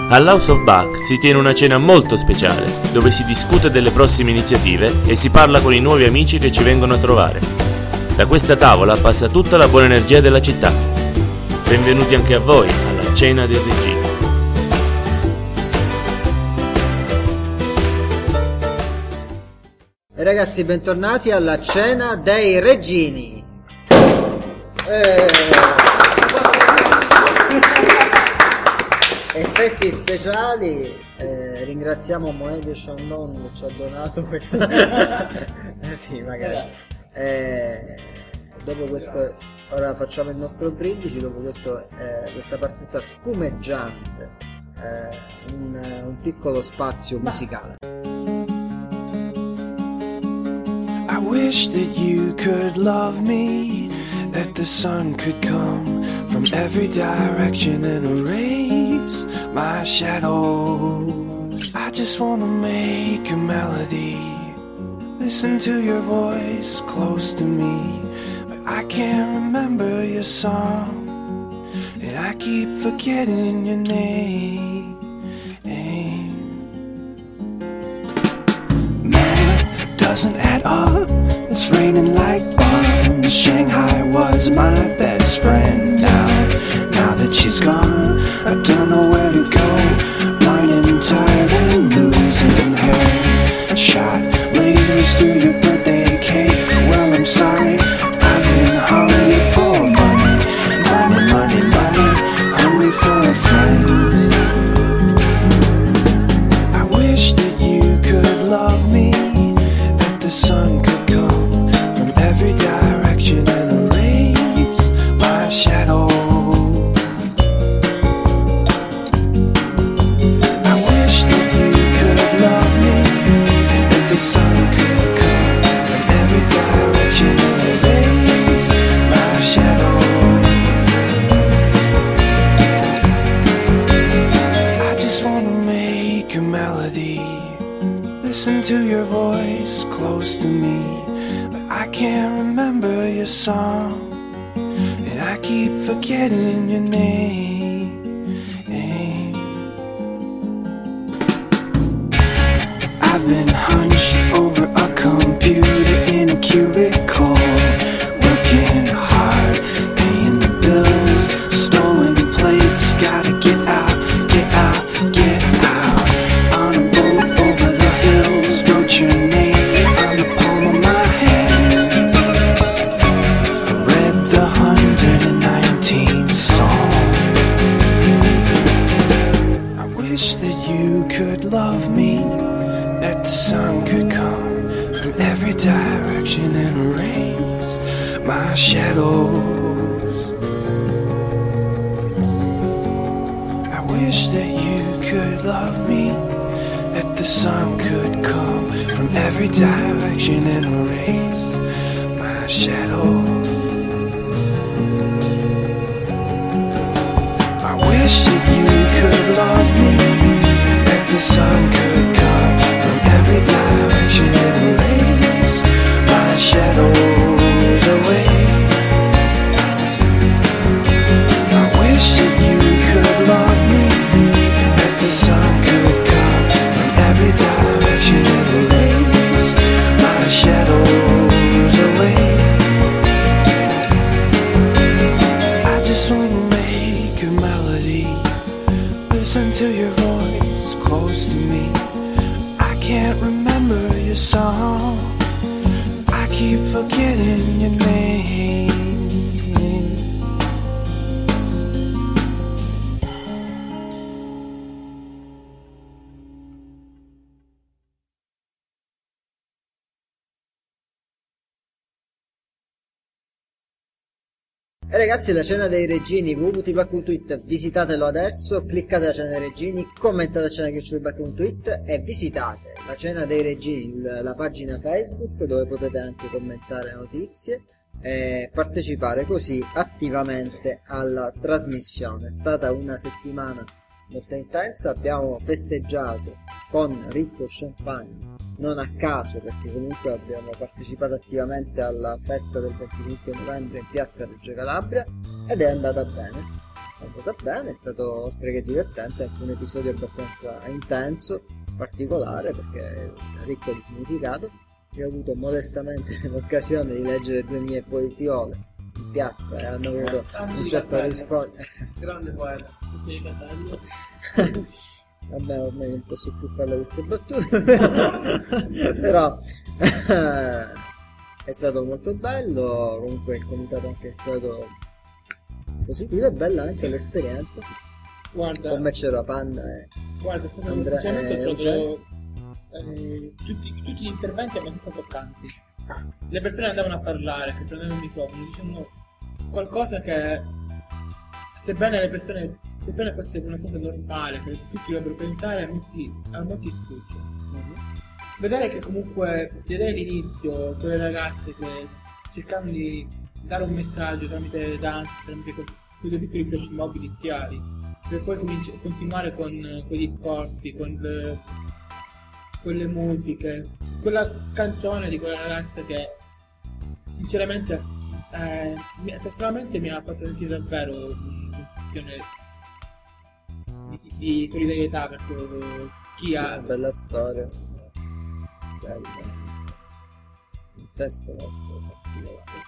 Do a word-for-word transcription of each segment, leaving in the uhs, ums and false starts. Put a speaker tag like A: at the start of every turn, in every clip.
A: All'House of Bach si tiene una cena molto speciale, dove si discute delle prossime iniziative e si parla con i nuovi amici che ci vengono a trovare. Da questa tavola passa tutta la buona energia della città. Benvenuti anche a voi alla Cena dei Regini.
B: E ragazzi, bentornati alla Cena dei Regini. Eh... Effetti speciali, eh, ringraziamo Moed Chandon che ci ha donato questa. eh, sì, magari. Eh, dopo questo, ora facciamo il nostro brindisi. Dopo questo, eh, questa partita spumeggiante, eh, un, un piccolo spazio musicale.
C: I wish that you could love me, that the sun could come from every direction and erase my shadows. I just wanna make a melody, listen to your voice close to me, but I can't remember your song, and I keep forgetting your name. Math doesn't add up, it's raining like bombs. Shanghai was my best friend. Now, now that she's gone, I don't know where to go. Blind and tired and losing her. Shot lasers through your birthday cake. Well, I'm sorry, I've been hungry for money, money, money, money, hungry for a friend. I wish that you could love me, that the sun could come from every direction and erase my shadow. I wish that you could love me, that the sun could come from every direction and erase my shadow. I just wanna make a melody, listen to your voice close to me, but I can't remember your song, and I keep forgetting your name. I've been hunched over a computer in a cubicle, working hard, paying the bills, stolen plates, gotta get out, get out, get out. On a boat over the hills, wrote your name on the palm of my hands. I read the one hundred nineteenth Psalm. I wish that you could love me, that the sun could come from every direction and erase my shadows. I wish that you could love me, that the sun could come from every direction and erase my shadow. I wish that you could love me, that the sun could come from every direction and erase my shadows away. I wish that you could love me, that the sun could come from every direction and erase my shadows away. I just wanna make a melody, listen to your voice close to me. I can't remember your song, I keep forgetting your name.
B: E ragazzi, la Cena dei Regini, w w w punto tibac punto it, visitatelo adesso, cliccate la Cena dei Regini, commentate la Cena tibac punto it e visitate la Cena dei Regini, la pagina Facebook dove potete anche commentare notizie e partecipare così attivamente alla trasmissione. È stata una settimana molto intensa, abbiamo festeggiato con ricco champagne, non a caso perché comunque abbiamo partecipato attivamente alla festa del venticinque novembre in piazza Reggio Calabria ed è andata bene. è andata bene, è stato oltre che divertente, anche un episodio abbastanza intenso, particolare perché ricco di significato. Io ho avuto modestamente l'occasione di leggere due mie poesiole in piazza e hanno avuto un certo riscontro.
D: Grande poeta, tutti i capelli.
B: Vabbè, ormai non posso più fare queste battute, però è stato molto bello. Comunque il comitato anche è stato positivo, è bella anche l'esperienza.
D: Guarda,
B: con me c'era Panna e
D: guarda,
B: Andrea-
D: sinceramente
B: eh,
D: ho trovato eh, tutti, tutti gli interventi abbastanza toccanti. Le persone andavano a parlare, che prendevano il microfono, dicendo qualcosa che, sebbene le persone, sebbene fosse una cosa normale, che tutti dovrebbero pensare, a molti, a molti sfugge. Vedere che comunque, vedere l'inizio, quelle ragazze che cercavano di dare un messaggio tramite danze, tramite que- quei piccoli flash mob iniziali, per poi cominci- continuare con quei discorsi, con le, con le musiche, quella canzone di quella ragazza che sinceramente eh, mi- personalmente mi ha fatto sentire davvero una sensazione di, di solidarietà verso chi
B: sì,
D: ha
B: una bella storia, bella, un testo molto particolare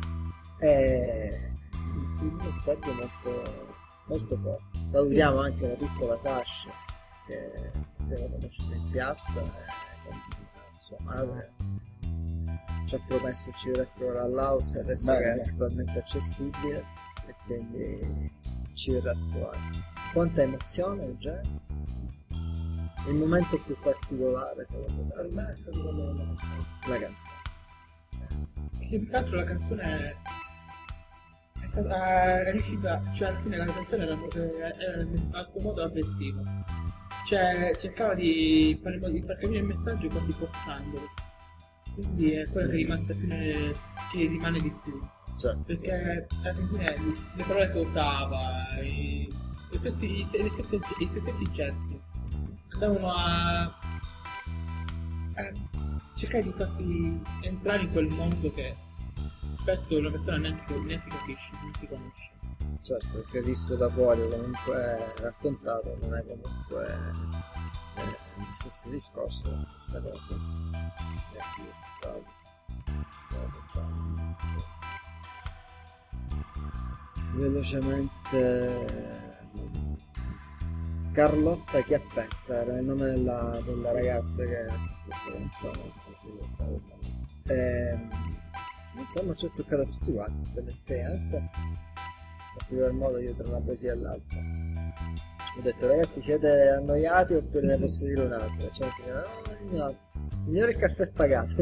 B: e sì, un messaggio molto, molto forte. Salutiamo anche la piccola Sasha che abbiamo conosciuto in piazza e con sua madre ci ha promesso ci verrà all'house adesso
E: Bene.
B: che è attualmente accessibile e quindi ci verrà a trovare. Quanta emozione già, il momento più particolare secondo me
D: per me è stato quello della canzone.
B: la canzone.
D: Perché più che altro la canzone è, è, stata- è riuscita, cioè alla fine la canzone era, era, era al suo modo aggressiva, cioè cercava di fare in modo di far capire il messaggio quasi forzandolo, quindi è quella che è rimasta più nelle, che rimane di più,
B: Certo.
D: perché alla fine le parole che usava, i, i stessi, i, stessi, i stessi gesti andavano a, a cercare di farti entrare in quel mondo che spesso la persona neanche, neanche capisce, non si conosce.
B: Certo, perché visto da fuori comunque raccontato non è comunque eh, lo stesso discorso, la stessa cosa. E qui è stato velocemente Carlotta Chiappetta era il nome della, della ragazza che questa canzone e, insomma ci è toccato a tutti quanti quell'esperienza. In particolar modo io tra una poesia e l'altra ho detto ragazzi siete annoiati oppure ne posso dire un'altra, cioè signora, no, no, signore il caffè è pagato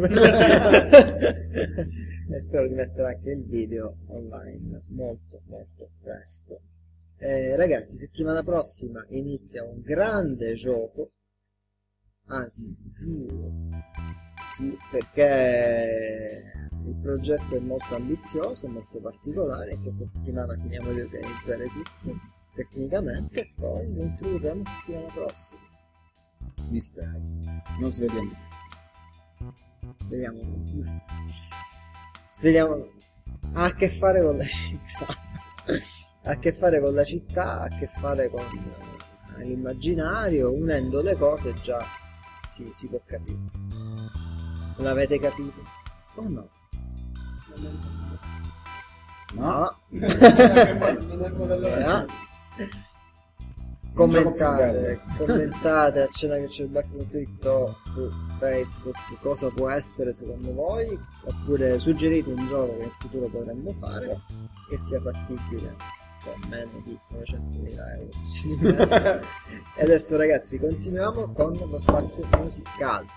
B: e spero di mettere anche il video online molto molto presto. Eh, ragazzi, settimana prossima inizia un grande gioco, anzi giuro, giuro perché il progetto è molto ambizioso, molto particolare e questa settimana finiamo di organizzare tutto tecnicamente e poi lo introdurremo settimana prossima.
E: Mistero. Non sveliamo.
B: Vediamo. Sveliamo. Ha a che fare con la città. Ha a che fare con la città, ha a che fare con eh, l'immaginario, unendo le cose già si, si può capire. L'avete capito? O no? No. Eh, commentate, commentate a cena che c'è il back punto it su Facebook cosa può essere secondo voi, oppure suggerite un gioco che in futuro potremmo fare che sia fattibile con meno di novecentomila euro. E adesso ragazzi continuiamo con lo spazio musicale.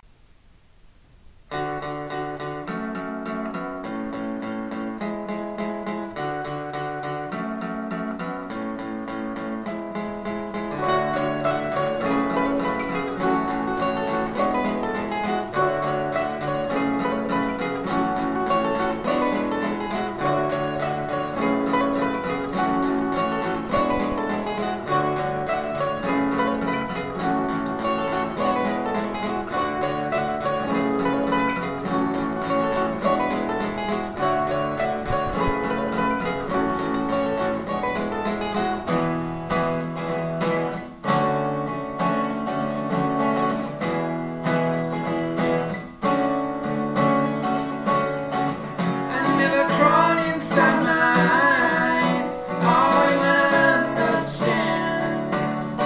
C: eyes. Oh, you understand.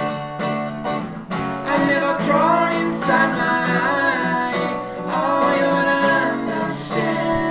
C: I've never crawled inside my eye. Oh, you understand.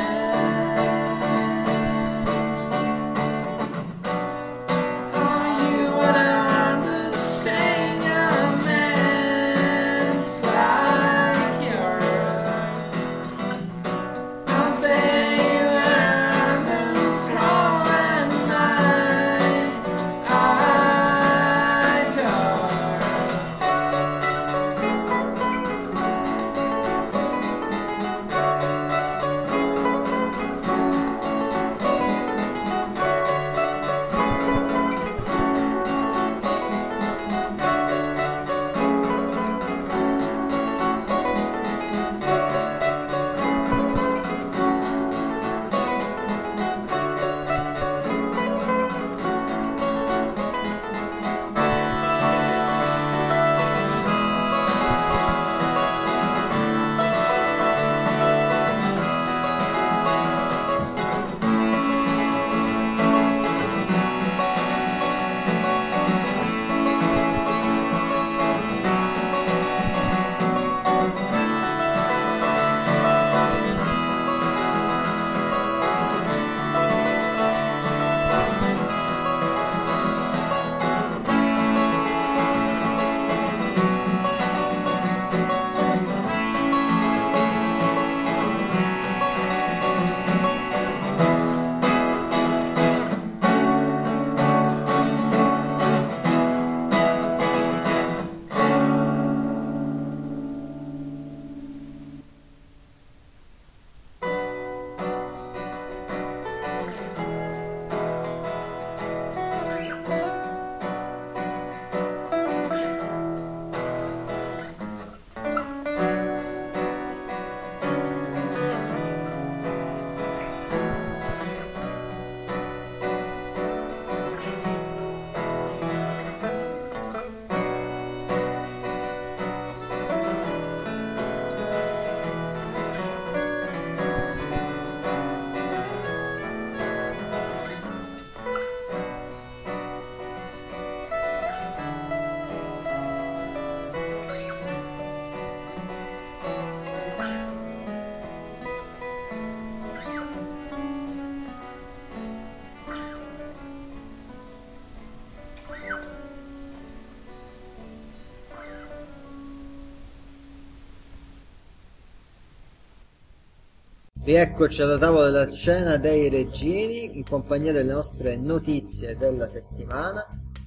B: Rieccoci alla tavola della cena dei regini in compagnia delle nostre notizie della settimana.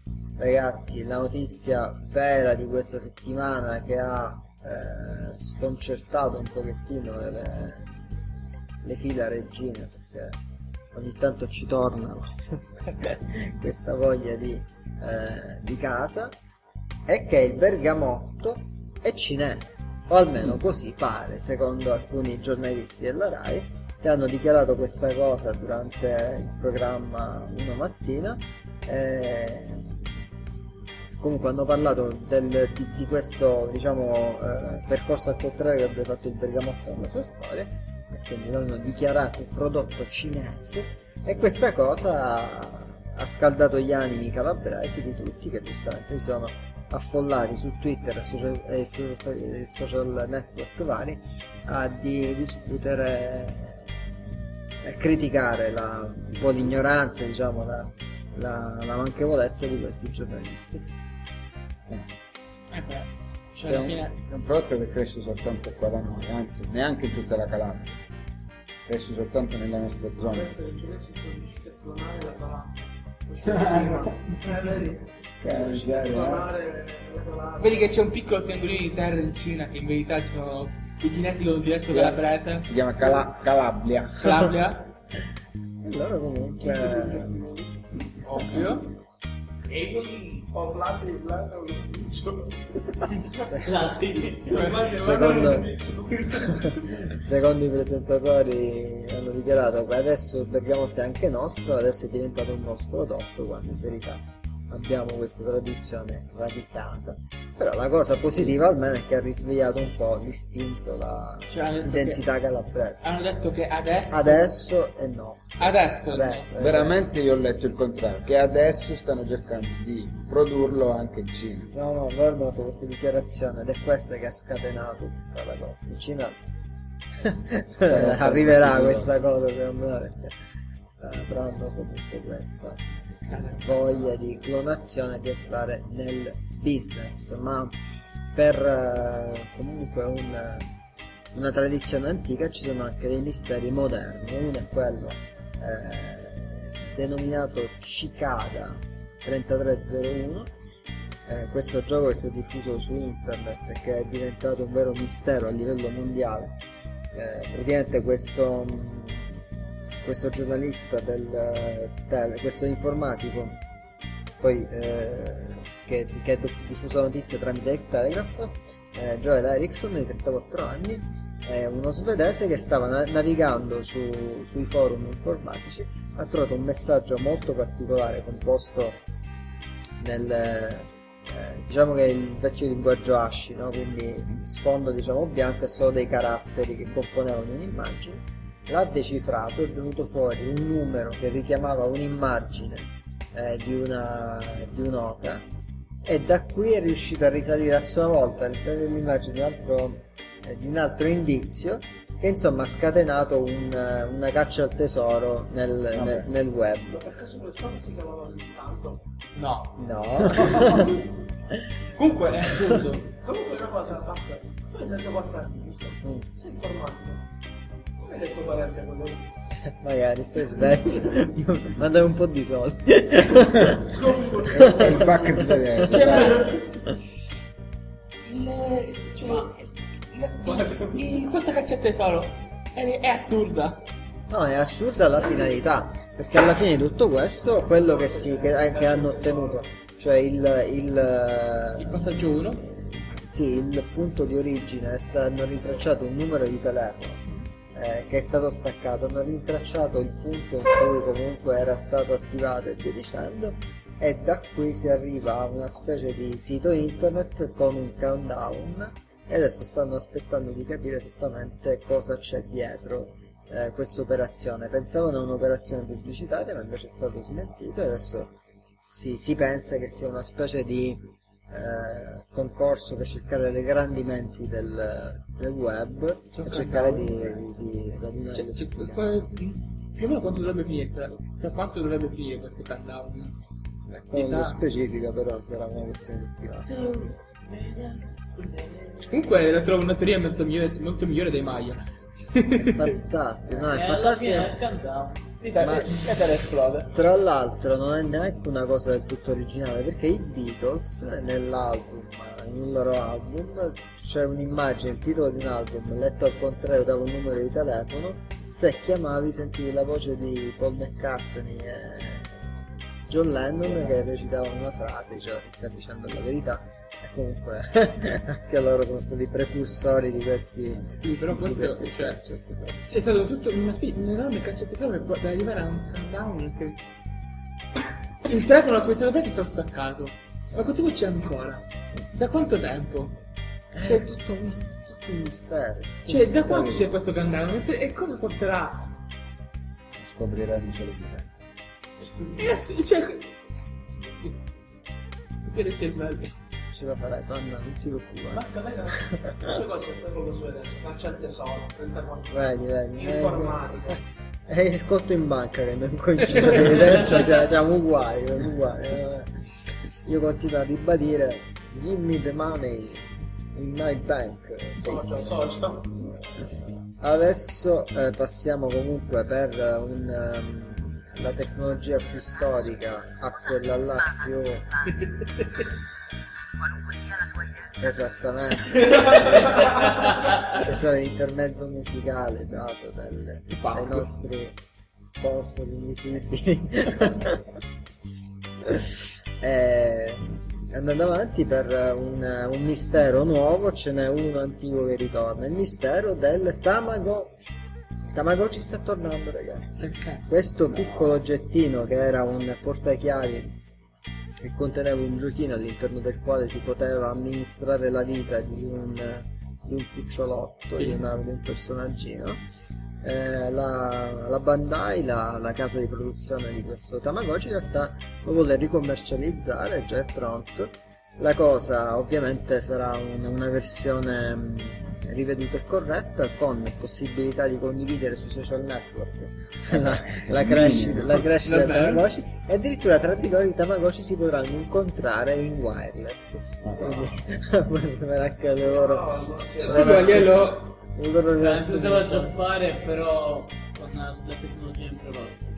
B: Ragazzi, la notizia vera di questa settimana che ha eh, sconcertato un pochettino le, le fila regine, perché ogni tanto ci torna questa voglia di, eh, di casa, è che il bergamotto è cinese. O almeno così pare, secondo alcuni giornalisti della Rai, che hanno dichiarato questa cosa durante il programma Uno Mattina. E comunque hanno parlato del, di, di questo, diciamo, eh, percorso al contrario che abbia fatto il bergamotto nella sua storia, e quindi l'hanno dichiarato prodotto cinese, e questa cosa ha, ha scaldato gli animi calabresi di tutti, che giustamente si sono affollati su Twitter e social, e su e social network vari a di discutere e criticare la, un po' l'ignoranza, diciamo, la, la, la manchevolezza di questi giornalisti.
E: Grazie.
D: Eh beh, cioè
E: È
D: alla
E: un,
D: fine...
E: è un prodotto che cresce soltanto qua da noi, anzi neanche in tutta la Calabria, cresce soltanto nella nostra zona.
D: Vedi che c'è un piccolo triangolino di terra in Cina che in verità ci sono i cinesi con un diretto
E: Sì.
D: calabrese.
E: Si chiama Cala- Calabria.
D: Calabria,
B: E loro comunque
D: ovvio.
B: secondo, secondo i presentatori hanno dichiarato che adesso il bergamotto è anche nostro, adesso è diventato un nostro prodotto, quando in verità abbiamo questa tradizione radicata. Però la cosa positiva almeno è che ha risvegliato un po' l'istinto, la
D: Cioè, hanno detto
B: identità
D: che-
B: calabrese.
D: Hanno detto che adesso...
B: Adesso è nostro.
D: Adesso,
B: Adesso, eh,
E: Veramente io ho letto il contrario, che adesso stanno cercando di produrlo anche in Cina.
B: No, no, guarda fatto questa dichiarazione ed è questa che ha scatenato tutta la cosa. In Cina arriverà
E: sì,
B: questa cosa secondo me perché eh, avranno comunque questa voglia di clonazione, di entrare nel business, ma per eh, comunque un, una tradizione antica ci sono anche dei misteri moderni. Uno è quello eh, denominato Cicada trentatré zero uno. Eh, questo gioco è stato diffuso su internet e che è diventato un vero mistero a livello mondiale. Eh, praticamente questo, questo giornalista del tele, questo informatico poi eh, che, che ha diffuso la notizia tramite il Telegraph, eh, Joel Eriksson di trentaquattro anni, è uno svedese che stava na- navigando su, sui forum informatici, ha trovato un messaggio molto particolare composto nel eh, diciamo che è il vecchio linguaggio ASCII, no? Quindi sfondo diciamo bianco e solo dei caratteri che componevano un'immagine. L'ha decifrato, è venuto fuori un numero che richiamava un'immagine eh, di una di un'oca, e da qui è riuscito a risalire a sua volta all'interno dell'immagine di un altro, eh, di un altro indizio che insomma ha scatenato un, una caccia al tesoro nel, nel, nel web.
F: Per caso quest'anno si chiamava l'istante?
D: No.
B: No.
D: Comunque è assurdo.
F: Comunque una cosa, Bacca, tu hai detto quattro anni, giusto?
B: Mm.
F: Sei informatico. Come hai detto parente quello lì?
B: Magari stai Svezia. Mandami un po' di soldi.
F: Scoffo.
E: È il back svedese.
D: Cioè, ma... Il... Cioè... Il... il- Questa caccetta di faro è, è assurda.
B: No, è assurda la finalità, perché alla fine di tutto questo, quello che, si, che, che hanno ottenuto, cioè il, il,
D: Il passaggio uno.
B: sì, il punto di origine, è sta- hanno rintracciato un numero di telefono eh, che è stato staccato, hanno rintracciato il punto in cui comunque era stato attivato e via dicendo, e da qui si arriva a una specie di sito internet con un countdown, e adesso stanno aspettando di capire esattamente cosa c'è dietro eh, questa operazione. Pensavano a un'operazione pubblicitaria, ma invece è stato smentito, e adesso si, si pensa che sia una specie di eh, concorso per cercare le grandi menti del, del web
D: C'è un
B: e cercare di,
D: countdown.
B: di radunare
D: Cioè,
B: le
D: cioè,
B: figure.
D: que- più o meno quanto dovrebbe finire? Tra, tra quanto dovrebbe finire questo countdown?
B: Non lo specifica, però era una questione di attivare.
D: Comunque la trovo una teoria molto migliore, molto migliore dei Maya.
B: Fantastico, no, è
F: E alla fine
B: fantastico.
F: è il countdown.
B: Ma-
D: e te la esplode.
B: Tra l'altro non è neanche una cosa del tutto originale, perché i Beatles nell'album, in un loro album, c'è un'immagine, il titolo di un album letto al contrario da un numero di telefono. Se chiamavi sentivi la voce di Paul McCartney e John Lennon che recitavano una frase, diceva ti sta dicendo la verità. E comunque anche loro sono stati precursori di questi
D: Sì, però
B: di
D: questo,
B: questi
D: cioè,
B: concetti.
D: è stato tutto una specie un enorme caccetto per per arrivare a un countdown che... Il telefono a cui siamo presi è stato staccato. Ma così poi c'è ancora. Da quanto tempo?
B: È tutto un mistero, tutto un mistero.
D: Cioè, da quanto c'è questo countdown? E, e cosa porterà?
E: Scopriranno solo di te.
D: Eh, sì, cioè... Stupire il cervello.
B: Ce la farai, Panna, non ti preoccupare.
F: Bacca, vedi, due cose il tempo svedese, caccia al tesoro, trentaquattro
B: Vedi, vedi.
F: informatica.
B: È il conto in banca che non coincide, adesso siamo, siamo uguali, siamo uguali. eh. Io continuo a ribadire, give me the money in my bank.
F: Socio, socio.
B: Adesso eh, passiamo comunque per un, ehm, la tecnologia più storica a quella là più...
G: qualunque sia la tua idea.
B: Esattamente. Questo è l'intermezzo musicale dato dal- dai nostri sponsor invisibili. E, andando avanti per un, un mistero nuovo, ce n'è uno antico che ritorna, il mistero del Tamagotchi. Il Tamagotchi sta tornando, ragazzi. Questo piccolo oggettino che era un portachiavi che conteneva un giochino all'interno del quale si poteva amministrare la vita di un, di un cucciolotto,
D: Sì.
B: di, una- di un personaggino. Eh, la, la Bandai, la, la casa di produzione di questo Tamagotchi, la sta, lo vuole ricommercializzare, già è pronto. La cosa ovviamente sarà un- una versione mh, riveduta e corretta, con possibilità di condividere sui social network la, la crescita, la crescita del
D: Vabbè.
B: Tamagotchi, e addirittura tra di loro i Tamagotchi si potranno incontrare in wireless. Quindi per anche le loro
D: Proprio a livello
B: le loro
D: si
B: relazioni.
D: poteva già fare, però con la, la tecnologia in progresso.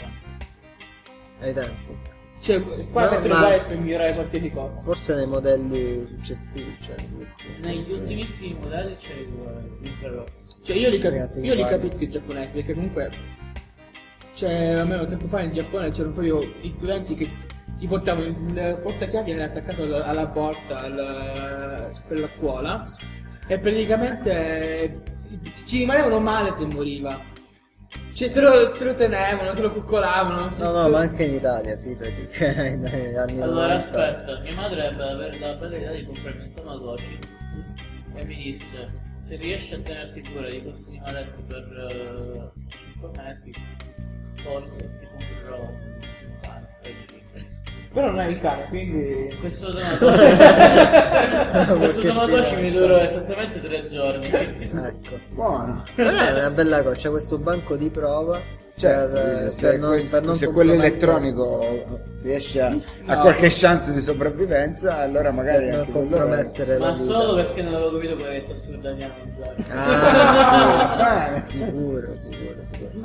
B: Ai tempi.
D: Cioè, qua
B: No,
D: mettere
B: ma-
D: uguale per migliorare qualsiasi cosa.
B: Forse nei modelli successivi, cioè
D: Negli ultimissimi modelli c'è il- l'infrarossi. Cioè io li, cap-
B: Ragazzi,
D: io li
B: guarda.
D: capisco i giapponesi, perché comunque cioè almeno tempo fa in Giappone c'erano proprio gli studenti che ti portavano il portachiavi attaccato alla, alla borsa al- per la scuola e praticamente ci rimanevano male se moriva. Cioè se lo, se lo tenevano, se lo coccolavano.
B: No, no, ma anche in Italia, fidati, che negli anni
A: Allora
B: novanta.
A: aspetta, mia madre ebbe avere la bella idea di comprarmi un Tamagotchi e mi disse: se riesci a tenerti cura di questi animaletti per cinque mesi, forse ti comprerò un cane. E io dico,
D: Però non è il cane, quindi
A: questo Tamagotchi questo
B: Che
A: Tamagotchi mi
B: finanza.
A: durò esattamente tre giorni.
B: Ecco.
E: Buono.
B: Però è una bella cosa, c'è questo banco di prova
E: Certo,
B: per,
E: se,
B: per non,
E: questo-
B: per non
E: se quello
B: compromettere-
E: elettronico riesce a, a
D: No.
E: qualche chance di sopravvivenza, allora magari
B: per non
E: anche quello...
B: compromettere la
A: Ma
B: vita.
A: solo perché non avevo capito quale detto assurda di Amazon.
B: Ah,
E: Bene.
B: sì, sicuro, sicuro, sicuro.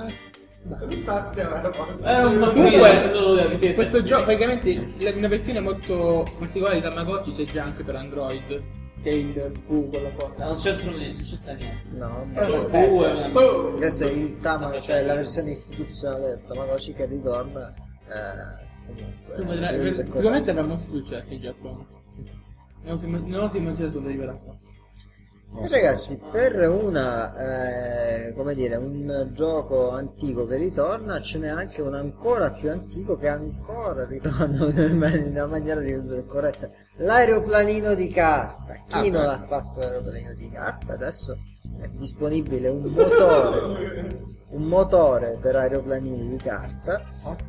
A: Era un bambino,
D: Comunque,
A: solo capite.
D: questo gioco praticamente la- una versione molto particolare di Tamagotchi c'è già anche per Android, che è il V con la cosa.
A: Non c'entra niente, non c'entra niente.
B: No,
D: Eh,
B: vabbè.
D: vabbè,
A: Uh,
D: cioè,
A: è una-
D: boh.
B: Questo è il Tama, cioè la versione istituzionale del Tamagotchi che ritorna. Eh, comunque.
D: Tu vedrai,
B: eh,
D: ved-
B: è
D: sicuramente avrà molto successo in Giappone. Non ho imma- non ho immaginato dove arriverà qua.
B: E ragazzi, per una, eh, come dire, un gioco antico che ritorna, ce n'è anche un ancora più antico che ancora ritorna in una maniera riveduta e corretta. L'aeroplanino di carta. Chi
E: Ah,
B: non
E: beh.
B: ha fatto l'aeroplanino di carta? Adesso è disponibile un motore, un motore per aeroplanini di carta.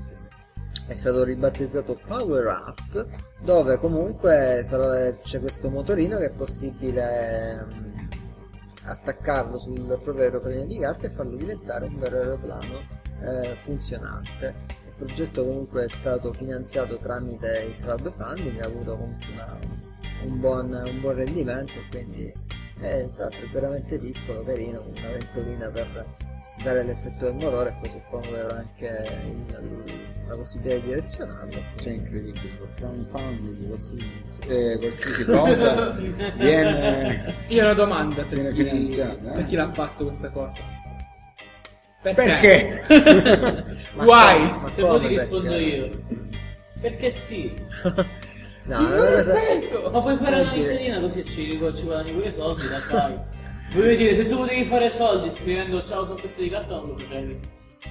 B: È stato ribattezzato Power Up, dove comunque sarà- c'è questo motorino che è possibile ehm, attaccarlo sul proprio aeroplanino di carta e farlo diventare un vero aeroplano eh, funzionante. Il progetto comunque è stato finanziato tramite il crowdfunding, ha avuto comunque una- un, buon, un buon rendimento, quindi è, tra l'altro è veramente piccolo, carino, con una ventolina per dare l'effetto del motore, e poi suppongo che avrà anche il- la possibilità di direzionarlo.
E: Cioè, incredibile, col crowdfunding, qualsiasi, eh, qualsiasi cosa viene...
D: Io ho una domanda per
E: Viene
D: chi,
E: finanziata, eh?
D: per chi l'ha fatto questa cosa.
E: Perché?
B: Ma
D: Why?
B: come- ma
A: Se
B: come
A: vuoi ti rispondo
B: perché?
A: io. Perché sì.
B: No, una cosa...
A: Ma puoi fare una
B: Vuol dire-
A: linea così ci, ci guadagni pure i soldi, la fai. Voglio dire, se tu potevi fare soldi scrivendo ciao su un pezzo di carta non lo facevi.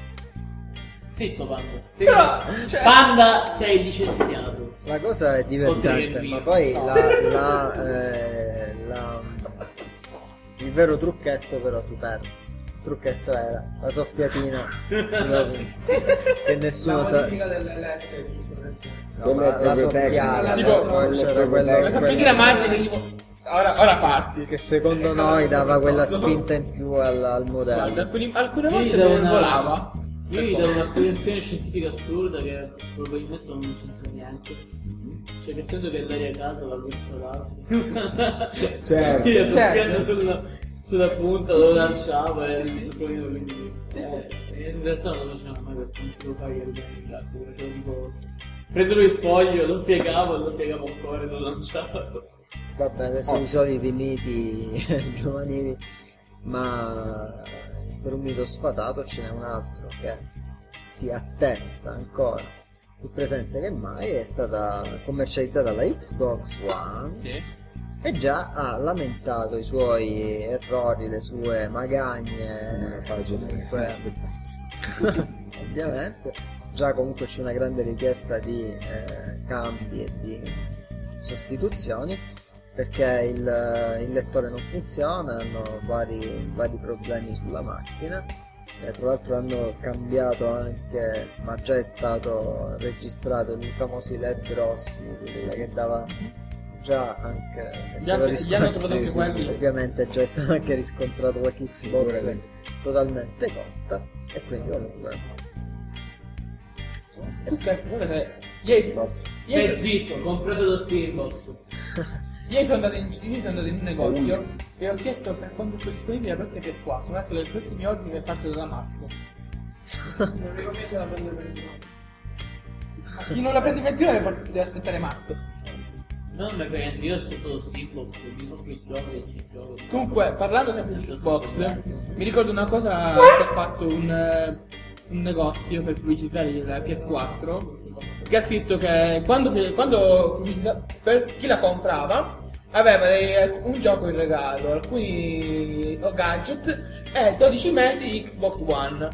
A: Zitto Panda. Sei-
D: Però, cioè-
A: Panda sei licenziato.
B: La cosa è divertente,
A: Oddio,
B: ma
A: il
B: poi
A: mio.
B: la, la, eh, la- il vero trucchetto però si perde. Il trucchetto era la soffiatina sulla- che nessuno sa.
F: delle lettere, giustamente.
B: No,
E: Quello
B: ma
E: è
B: la
E: proprio
B: soffiata,
E: tecnico,
B: no,
D: tipo-
B: poi c'era
E: quello è
B: quella,
E: proprio
D: La
E: tecnico.
D: soffiatina magica tipo... Ora, ora parti.
B: che secondo noi dava quella spinta in più al, al
D: Guarda,
B: modello.
D: alcuni- alcune
A: Io gli
D: volte
A: do
D: non
A: una-
D: volava.
A: Io gli do una spiegazione scientifica assurda che probabilmente non c'entra niente. Cioè che essendo che l'aria calda l'ha visto l'altro.
E: Certo,
A: Io
D: certo.
A: soffiando sulla, sulla punta lo lanciavo e il provino quindi. Eh, in realtà non lo facevano mai perché non si può fare il bene di gatto, facevo tipo. Prendevo il foglio, lo piegavo, lo piegavo ancora e lo lanciavo.
B: Vabbè, adesso
E: Oh.
B: i soliti miti giovanili, ma per un mito sfatato ce n'è un altro che si attesta ancora più presente che mai, è stata commercializzata la Xbox One
D: Sì.
B: e già ha lamentato i suoi errori, le sue
E: Non
B: magagne,
E: è facile
B: comunque,
E: aspettarsi.
B: ovviamente, già comunque c'è una grande richiesta di eh, cambi e di sostituzioni, perché il, il lettore non funziona, hanno vari, vari problemi sulla macchina. Eh, tra l'altro hanno cambiato anche, ma già è stato registrato, i famosi L E D rossi, quelli che dava già anche è
D: Già-
B: stato
D: già hanno trovato anche
B: sì,
D: quelli.
B: sì, ovviamente già è stato anche riscontrato qualche Xbox totalmente cotta, e quindi comunque
D: Comunque, guarda che ieri,
F: Stai
D: ieri,
F: zitto, comprate lo Steambox.
D: ieri sono andato in, ieri sono andato in un negozio e ho chiesto per quando è disponibile la prossima P S quattro. Mi ha detto che i prossimi ordini che partono da marzo.
F: Non ricomincia la prendere per il
D: Ma chi non la prende in ventina deve deve aspettare marzo.
F: Non mi frega niente, io ho sotto lo Steambox, mi compro i giochi e ci gioco.
D: Comunque, parlando sempre di Xbox, mi ricordo una cosa che ha fatto un, eh, un negozio per pubblicitare la P S quattro, che ha scritto che quando, quando pubblicità, per chi la comprava aveva dei- un gioco in regalo, alcuni gadget e dodici mesi di Xbox One.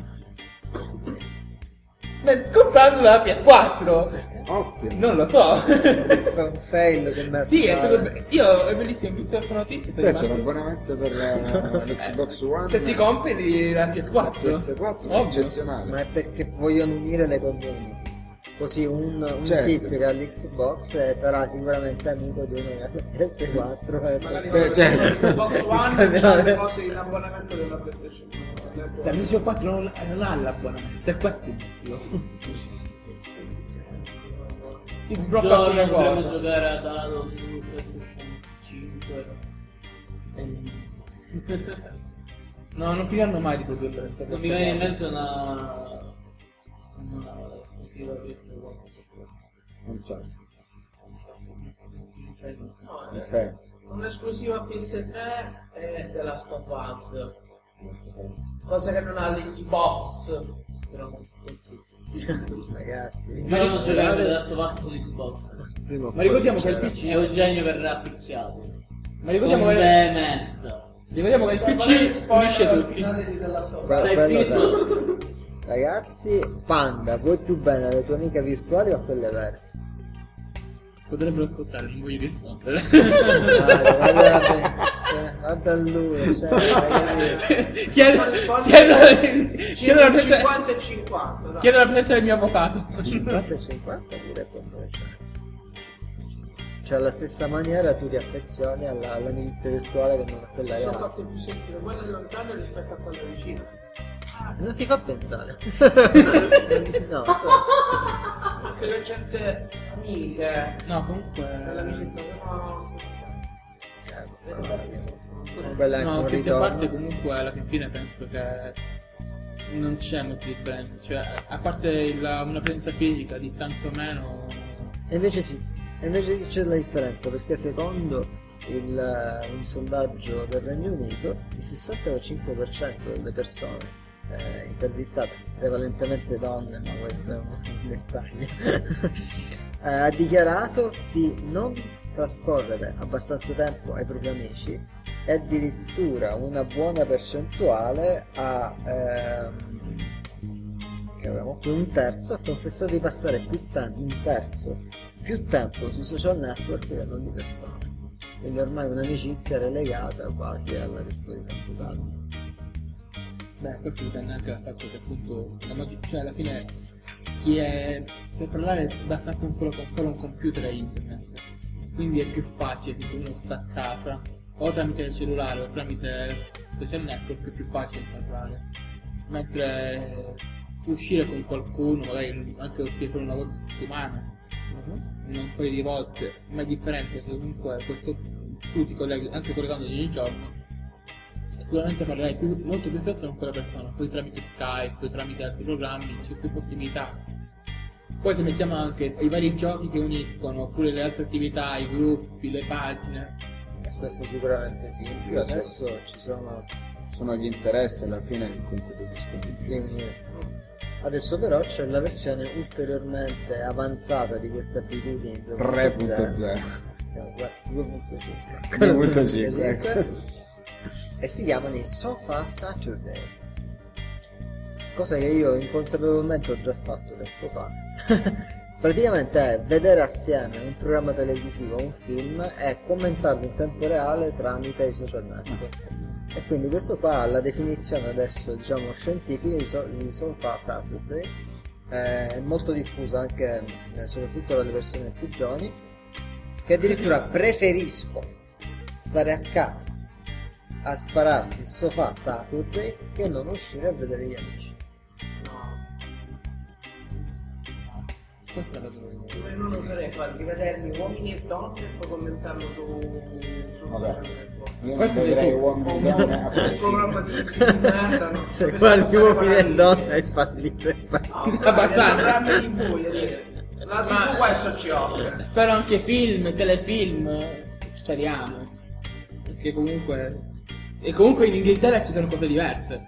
D: Beh, comprando la P S quattro,
E: Ottimo.
D: non lo so.
B: è un fail commerciale.
D: Sì, è stato be- io è bellissimo, ho visto questa notizia. sono
E: Certo,
D: rimasto-
E: l'abbonamento per la- l'Xbox One
D: Se ti compri la P S quattro.
E: P S quattro è
D: Ovvio.
E: eccezionale.
B: Ma è perché vogliono unire le community. Così un, un
E: Certo.
B: tizio che ha l'Xbox eh, sarà sicuramente amico di uno che ha la P S quattro. eh,
F: Magari
B: così.
E: Beh, certo.
F: Xbox One c'ha le cose in abbonamento della PlayStation.
D: La P S quattro non, non ha l'abbonamento, è questo il motivo. Ti blocca
F: Giorno
D: alcune
F: potremmo
D: cose.
F: giocare a Dado su PlayStation cinque.
D: No, non finiranno mai di produrre queste
F: Non mi viene in mente una... una esclusiva P S quattro.
E: Non c'è.
F: No,
E: Perfetto.
F: un'esclusiva P S tre è The Last of Us. Cosa che non ha l'Xbox.
B: Ragazzi,
F: Un giorno
D: Ma
F: giocare a
B: ricordate-
F: The Last of Us su Xbox.
B: prima o
D: Ma
B: poi
D: ricordiamo che il
B: succederà.
D: P C.
F: E Eugenio verrà picchiato.
D: Ma ricordiamo
F: Con
D: che,
F: veemenza.
D: ricordiamo che il P C unisce tutti.
B: Guarda,
F: Stai
B: quello
F: zitto.
B: da- Ragazzi, Panda, vuoi più bene le tue amiche virtuali o quelle vere?
D: Potrebbero ascoltare, non voglio rispondere.
B: Dai, guarda, cioè, guarda a lui, cioè, ragazzi.
D: Chiedo,
F: risposta-
D: chiedo, chiedo la presenza,
F: cinquanta e cinquanta. dai.
D: chiedo la presenza del mio avvocato.
B: cinquanta e cinquanta pure può essere. Cioè, alla stessa maniera tu ti affezioni alla, all'amicizia virtuale che non a quella
F: Sono
B: reale.
F: fatte più sentire quelle lontane rispetto a quelle vicine.
B: Non ti fa pensare. No,
F: Anche le certe amiche.
D: No, comunque.
F: Nell'amicizia no,
B: eh, quella è
D: No,
B: anche un
D: scherzi a parte,
B: ritorno.
D: comunque alla fin fine penso che non c'è molta differenza. Cioè, a parte il- una presenza fisica, distanza o meno.
B: E invece sì, e invece sì c'è la differenza, perché secondo il, eh, un sondaggio del Regno Unito il sessantacinque per cento delle persone eh, intervistate, prevalentemente donne, ma questo è un, un dettaglio, eh, ha dichiarato di non trascorrere abbastanza tempo ai propri amici, e addirittura una buona percentuale a ehm, che avevamo qui un terzo ha confessato di passare più tempo, un terzo più tempo sui social network che non di persone. Quindi ormai un'amicizia relegata quasi alla virtù di computare.
D: Beh, questo dipende anche dal fatto che appunto la maggi- cioè alla fine chi è per parlare basta anche un solo, con solo un computer e internet. Quindi è più facile che uno sta a casa o tramite il cellulare o tramite social network è più facile parlare. Mentre uscire con qualcuno, magari anche uscire per una volta a settimana, un paio di volte, ma è differente perché comunque questo, tu ti colleghi anche collegandoti ogni giorno, sicuramente parlerai più, molto più spesso con quella persona, poi tramite Skype, poi tramite altri programmi, c'è più possibilità. Poi se mettiamo anche i vari giochi che uniscono, oppure le altre attività, i gruppi, le pagine.
B: Questo sicuramente sì. In più
E: Adesso-
B: adesso ci sono
E: Sono gli interessi alla fine con cui devi disponibili.
B: quindi adesso però c'è la versione ulteriormente avanzata di queste abitudini
E: tre punto zero.
B: Siamo quasi due punto cinque
E: due punto cinque, ecco.
B: e si chiamano i Sofa Saturday. cosa che io inconsapevolmente ho già fatto tempo fa. Praticamente è vedere assieme un programma televisivo, un film e commentarlo in tempo reale tramite i social network. E quindi questo qua ha la definizione adesso, diciamo, scientifica di, so- di Sofa Saturday, eh, è molto diffusa anche eh, soprattutto dalle persone più giovani, che addirittura preferisco stare a casa a spararsi il Sofa Saturday che non uscire a vedere gli amici.
F: Io non oserei farli vedermi uomini e donne e poi commentarlo su su
E: Vabbè. Io
D: Questo
E: non
D: sei
E: vedrei
D: tu.
E: uomini e donne a
F: un
E: prescindere.
F: programma di di merda, no?
B: Se
F: Per
B: guardi
F: stare
B: uomini e
F: guardando-
B: donne e fallite.
D: Abbastanza.
F: Programmi di voi, a dire. La
D: Ma-
F: tivù questo ci offre.
D: Spero anche film, telefilm, speriamo. Perché comunque... E comunque in Inghilterra ci sono cose diverse.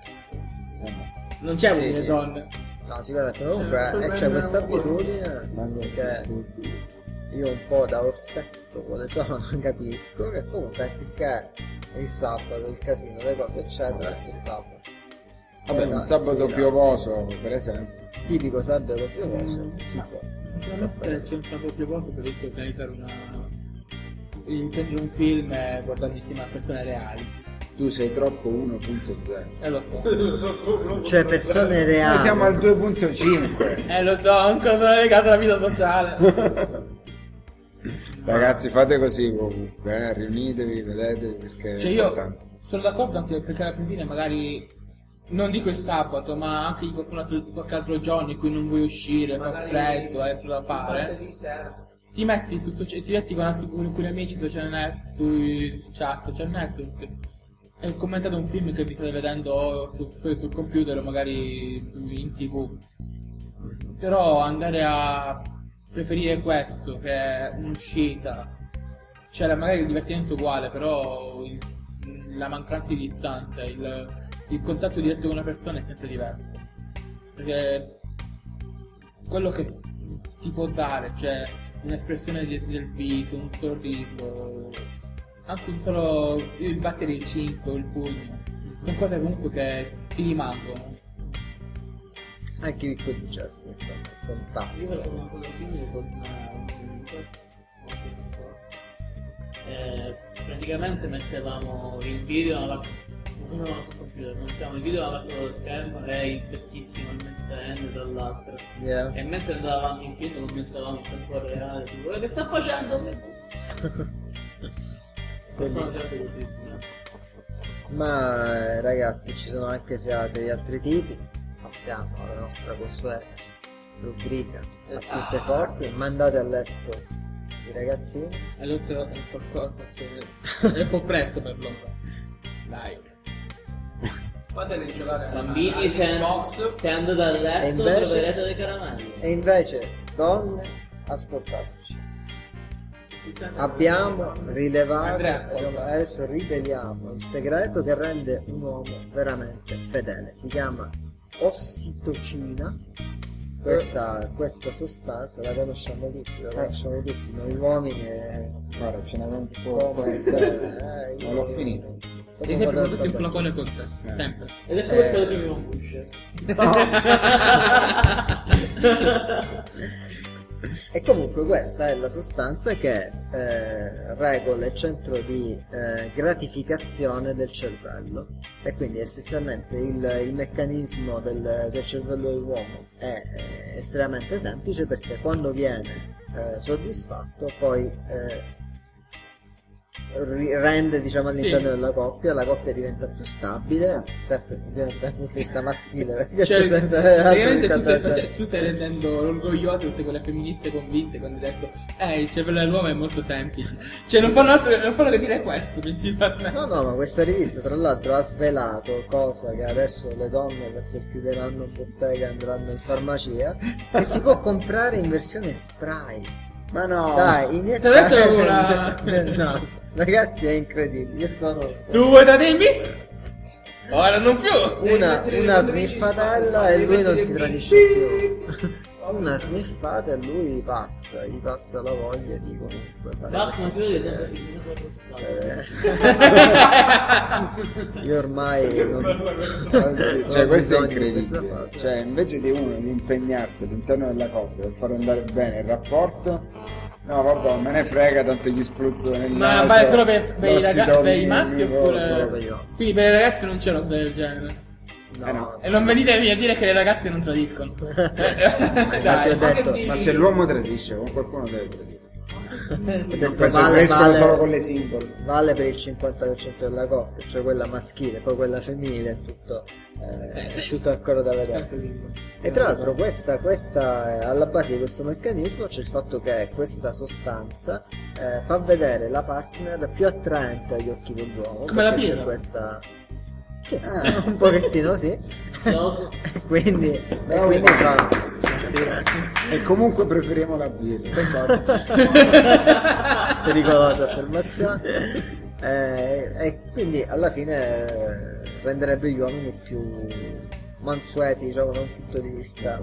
D: Non c'è
B: Sì,
D: uomini
B: sì.
D: e donne.
B: No, sicuramente comunque
F: Cioè,
B: eh, c'è
F: prendere
B: questa
F: un po'
B: abitudine
E: Ma non
B: che io un po' da orsetto quale sono capisco che comunque anziché il sabato, il casino, le cose eccetera, il sabato.
E: Vabbè, un
B: Dai,
E: sabato
B: ragazzi,
E: piovoso, per esempio.
B: tipico sabato piovoso, si può.
D: Ultimamente c'è un sabato più volte per il organizzare una... di prendere un film e guardarmi insieme a persone reali.
E: Tu sei troppo uno punto zero.
D: Eh lo so.
B: Cioè persone reali.
E: Noi siamo al due punto cinque.
D: Eh lo so, ancora sono legato alla vita sociale.
E: Ragazzi, fate così comunque, eh, riunitevi, vedetevi perché
D: Cioè
E: è
D: io
E: importante.
D: sono d'accordo anche perché alla fine magari non dico il sabato, ma anche qualcun altro, qualche altro giorno in cui non vuoi uscire, fa
F: Magari
D: freddo, hai altro da fare.
F: Martedì sera.
D: Ti metti, su, socia- ti metti con altri con alcuni amici su social net, sui chat, social network e commentate un film che vi state vedendo su, poi sul computer o magari su- in tv. Però andare a preferire questo che è un'uscita, cioè magari il divertimento uguale, però il- la mancanza di distanza, il, il contatto diretto con una persona è sempre diverso. Perché quello che ti può dare, cioè un'espressione di- del viso, un sorriso, anche un solo il battere il cinto, il pugno, sono cose comunque che ti rimangono.
B: Anche i piccoli gesti, insomma, contatto.
H: Io facevo una cosa simile con una- un amico, qualche anno fa. Eh, praticamente mettevamo il video alla uno sul computer, mettevamo il video davanti allo schermo e il vecchissimo il messaggio dall'altro.
B: Yeah.
H: E mentre andava avanti il film commentavamo in tempo reale, tipo, "Eh, che sta facendo? Sono sempre così. no?
B: Ma eh, ragazzi, ci sono anche serate di altri tipi. Passiamo alla nostra consueta rubrica a tutte forti. Mandate a letto i ragazzini.
D: E l'altro è un po' corto, cioè, è un po' presto per loro. Dai.
F: Fateli giocare
H: Bambini, se,
F: Xbox.
H: se andate a
B: E
H: letto
B: invece-
H: troverete dei caramelli.
B: E invece, donne, ascoltateci. Abbiamo rilevato,
D: Andrea,
B: abbiamo- adesso riveliamo il segreto che rende un uomo veramente fedele. Si chiama ossitocina. Questa, questa sostanza la conosciamo tutti, la conosciamo tutti, noi uomini e
E: Guarda, ce n'è un po'
B: come
E: qua.
B: eh,
E: Non l'ho finito.
B: come
D: Devi sempre
B: vado-
D: portarti un
B: vabbè.
D: flacone con te, sempre.
H: Ed ecco perché
B: Eh.
H: lo primi non uscire.
B: E comunque questa è la sostanza che eh, regola il centro di eh, gratificazione del cervello e quindi essenzialmente il, il meccanismo del, del cervello dell'uomo è, eh, estremamente semplice perché quando viene eh, soddisfatto poi eh, ri- rende diciamo all'interno
D: Sì.
B: della coppia, la coppia diventa più stabile, sempre ovviamente dal punto di vista maschile perché
D: Cioè,
B: c'è sempre
D: praticamente tu
B: altro
D: stai,
B: che
D: face- tu stai rendendo orgoglioso tutte quelle femministe convinte quando hai detto eh il cervello dell'uomo è molto semplice, cioè non fanno altro, non fanno che dire questo principalmente.
B: No, no, ma questa rivista tra l'altro ha svelato, cosa che adesso le donne penso chiuderanno bottega e andranno in farmacia, che si può comprare in versione spray.
E: Ma no!
B: Dai, in
D: Te l'ho detto una-
B: nel naso. Ragazzi, è incredibile, io sono...
D: Tu vuoi da dirmi? Ora non più.
B: Una, una sniffatella e lui non ti tradisce più. una sniffata e lui passa, gli passa la voglia di comunque fare
H: Bach, ma tu
B: queste
H: vedi adesso
B: cose.
H: che
B: Eh, io ormai non, non
E: Cioè
B: ho
E: questo è
B: bisogno di questa
E: incredibile,
B: fase.
E: cioè invece di uno di impegnarsi all'interno della coppia per far andare bene il rapporto, no vabbè me ne frega, tanto gli spruzzo nel
D: Ma
E: naso,
D: vale solo per, per, i, raga- per i
E: l'ossidomio,
D: maschi oppure...
B: solo per io.
D: Quindi per le ragazze non c'è una cosa del genere.
B: No,
E: Eh no.
D: E non venitevi a dire che le ragazze non tradiscono.
B: Ma ti ho
D: Dai.
B: detto,
E: Ma se l'uomo tradisce, con qualcuno deve tradire.
B: ho detto
E: Non penso
B: vale,
E: che escono solo con
B: vale,
E: le single.
B: vale per il cinquanta per cento della coppia, cioè quella maschile, poi quella femminile è tutto, eh, è tutto ancora da vedere. E tra l'altro questa, questa, eh, alla base di questo meccanismo c'è il fatto che questa sostanza eh, fa vedere la partner più attraente agli occhi dell'uomo.
D: Come la
B: perché c'è
D: birra.
B: questa... Sì, un pochettino sì.
H: Applauso.
B: E quindi, e quindi fa...
E: E comunque preferiamo la birra.
B: Pericolosa affermazione. Eh, e quindi alla fine eh, renderebbe gli uomini più mansueti, diciamo, da un punto di vista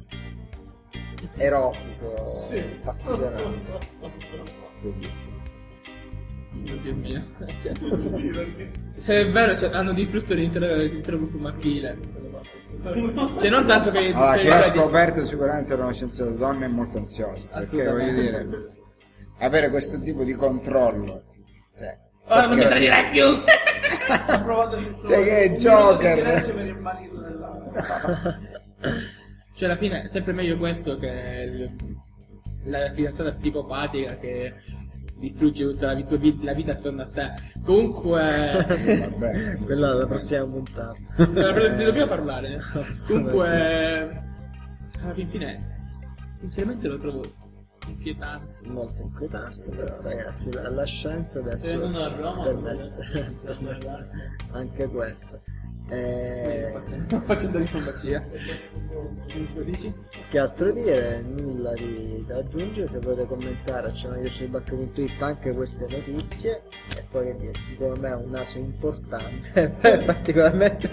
B: erotico, appassionato.
D: Dio mio. Cioè, se è vero, cioè, hanno distrutto l'intero, l'intero gruppo maschile. Cioè non tanto che...
E: Allora,
D: per
E: chi
D: i
E: ha
D: ragazzi-
E: scoperto sicuramente era una scienziata donna e molto ansiosa, perché voglio dire, avere questo tipo di controllo, cioè,
D: Ora non mi
E: perché-
D: tradirai più!
F: Ho provato su
E: Cioè, che è
F: un
E: Joker.
F: minuto di silenzio per il marito dell'altro.
D: Cioè alla fine è sempre meglio questo che il- la fidanzata psicopatica che distrugge tutta la vita, la vita attorno a te. Comunque...
E: vabbè,
B: Quella è la prossima puntata.
D: Ne dobbiamo parlare. Comunque... Alla fin fine... Sinceramente lo trovo inquietante.
B: Molto inquietante, però ragazzi, la, la scienza adesso
H: Se vengono a Roma,
B: permette
H: ragazzi.
B: anche questo. Eh,
D: Non faccio andare in farmacia. Comunque dici?
B: che altro dire? Nulla di, da aggiungere. Se volete commentare a channelyourselfback punto it anche queste notizie, e poi che dire, secondo me ha un naso importante particolarmente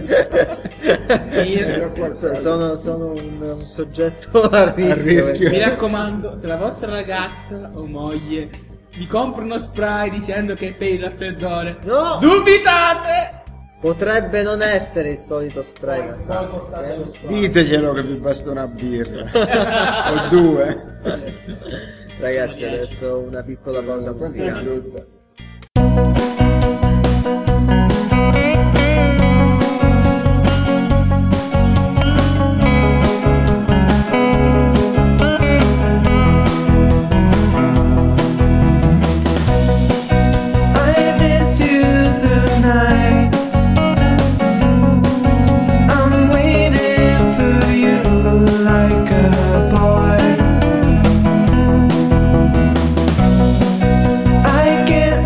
B: So- sono, sono un, un soggetto a rischio,
E: rischio.
D: Mi raccomando, se la vostra ragazza o moglie vi compra uno spray dicendo che è per il raffreddore,
B: No!
D: dubitate!
B: Potrebbe non essere il solito spray
F: Poi
B: nasale,
F: portate
B: ok?
F: lo spazio.
E: diteglielo che vi basta una birra o due.
B: Ragazzi, adesso una piccola pausa
E: Quanto è
B: musicale.
E: brutta.
C: I miss you tonight. I'm waiting for you like a boy. I get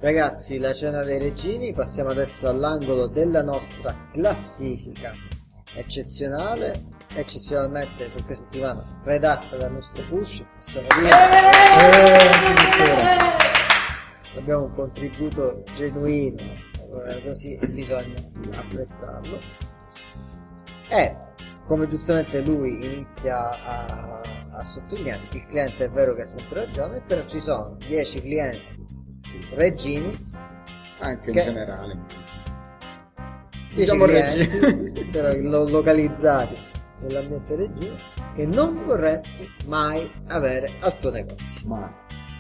B: Ragazzi, la cena dei regini, passiamo adesso all'angolo della nostra classifica eccezionale, eccezionalmente per questa settimana redatta dal nostro push. Sono lì. Eh, abbiamo un contributo genuino, eh, così bisogna apprezzarlo. E come giustamente lui inizia a, a sottolineare, il cliente è vero che ha sempre ragione, però ci sono dieci clienti regini,
E: anche in
B: che-
E: generale.
B: dieci
E: Diciamo
B: clienti
E: regini.
B: però lo- localizzati nell'ambiente regino che non vorresti mai avere al tuo negozio.
E: Ma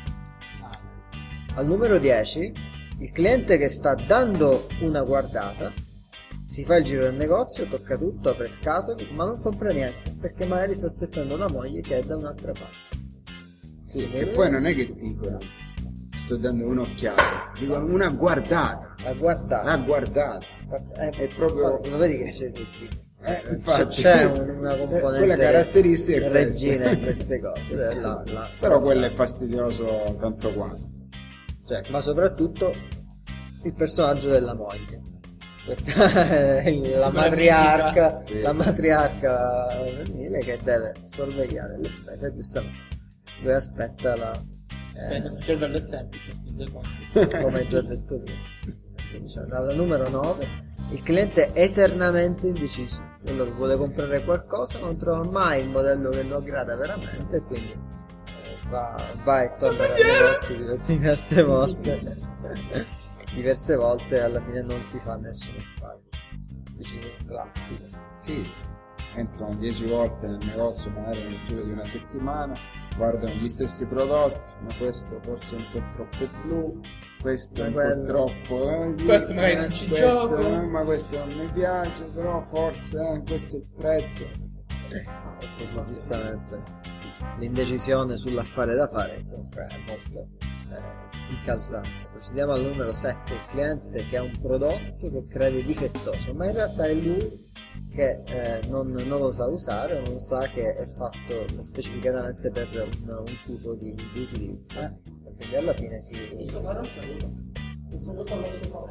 B: Al numero dieci, il cliente che sta dando una guardata, si fa il giro del negozio, tocca tutto, apre scatole, ma non compra niente perché magari sta aspettando la moglie che è da un'altra parte.
E: sì, che poi non è che dicono sto dando un'occhiata, dicono una guardata.
B: La guardata.
E: La guardata.
B: Eh,
E: È proprio-
B: lo vedi che c'è tutti.
E: Eh,
B: C'è,
E: infatti,
B: c'è un- una componente
E: quella caratteristica è
B: regina
E: questa.
B: in queste cose. eh, la- la-
E: Però quello è fastidioso tanto quanto. Cioè,
B: Ma soprattutto il personaggio della moglie. Questa è il- la matriarca,
E: Sì.
B: la matriarca femminile che deve sorvegliare le spese, giustamente. Lui aspetta la
D: Beh,
B: eh,
D: il nostro cervello è semplice, in fin dei conti.
B: come già detto prima. Quindi, cioè, dalla numero nove, il cliente è eternamente indeciso, quello che vuole comprare qualcosa non trova mai il modello che lo aggrada veramente e quindi eh, va, va e torna dal negozio diverse- diverse volte diverse volte e alla fine non si fa nessun affare. Deciso classico.
E: sì, sì. Entrano dieci volte nel negozio, magari nel giro di una settimana, guardano gli stessi prodotti, ma questo forse è un po' troppo blu, questo è un
B: Ma
E: po'
B: quello-
E: troppo così,
D: Questo magari non ci
E: questo,
D: gioco.
E: eh, ma questo non mi piace, però forse eh, questo è il prezzo.
B: E quindi giustamente l'indecisione sull'affare da fare comunque è molto eh, incalzante. Procediamo al numero sette, il cliente che ha un prodotto che crede difettoso, ma in realtà è lui che eh, non, non lo sa usare, non sa che è fatto specificatamente per un, un tipo di, di utilizzo. E quindi alla fine si...
F: Posso fare un saluto? Un saluto al nostro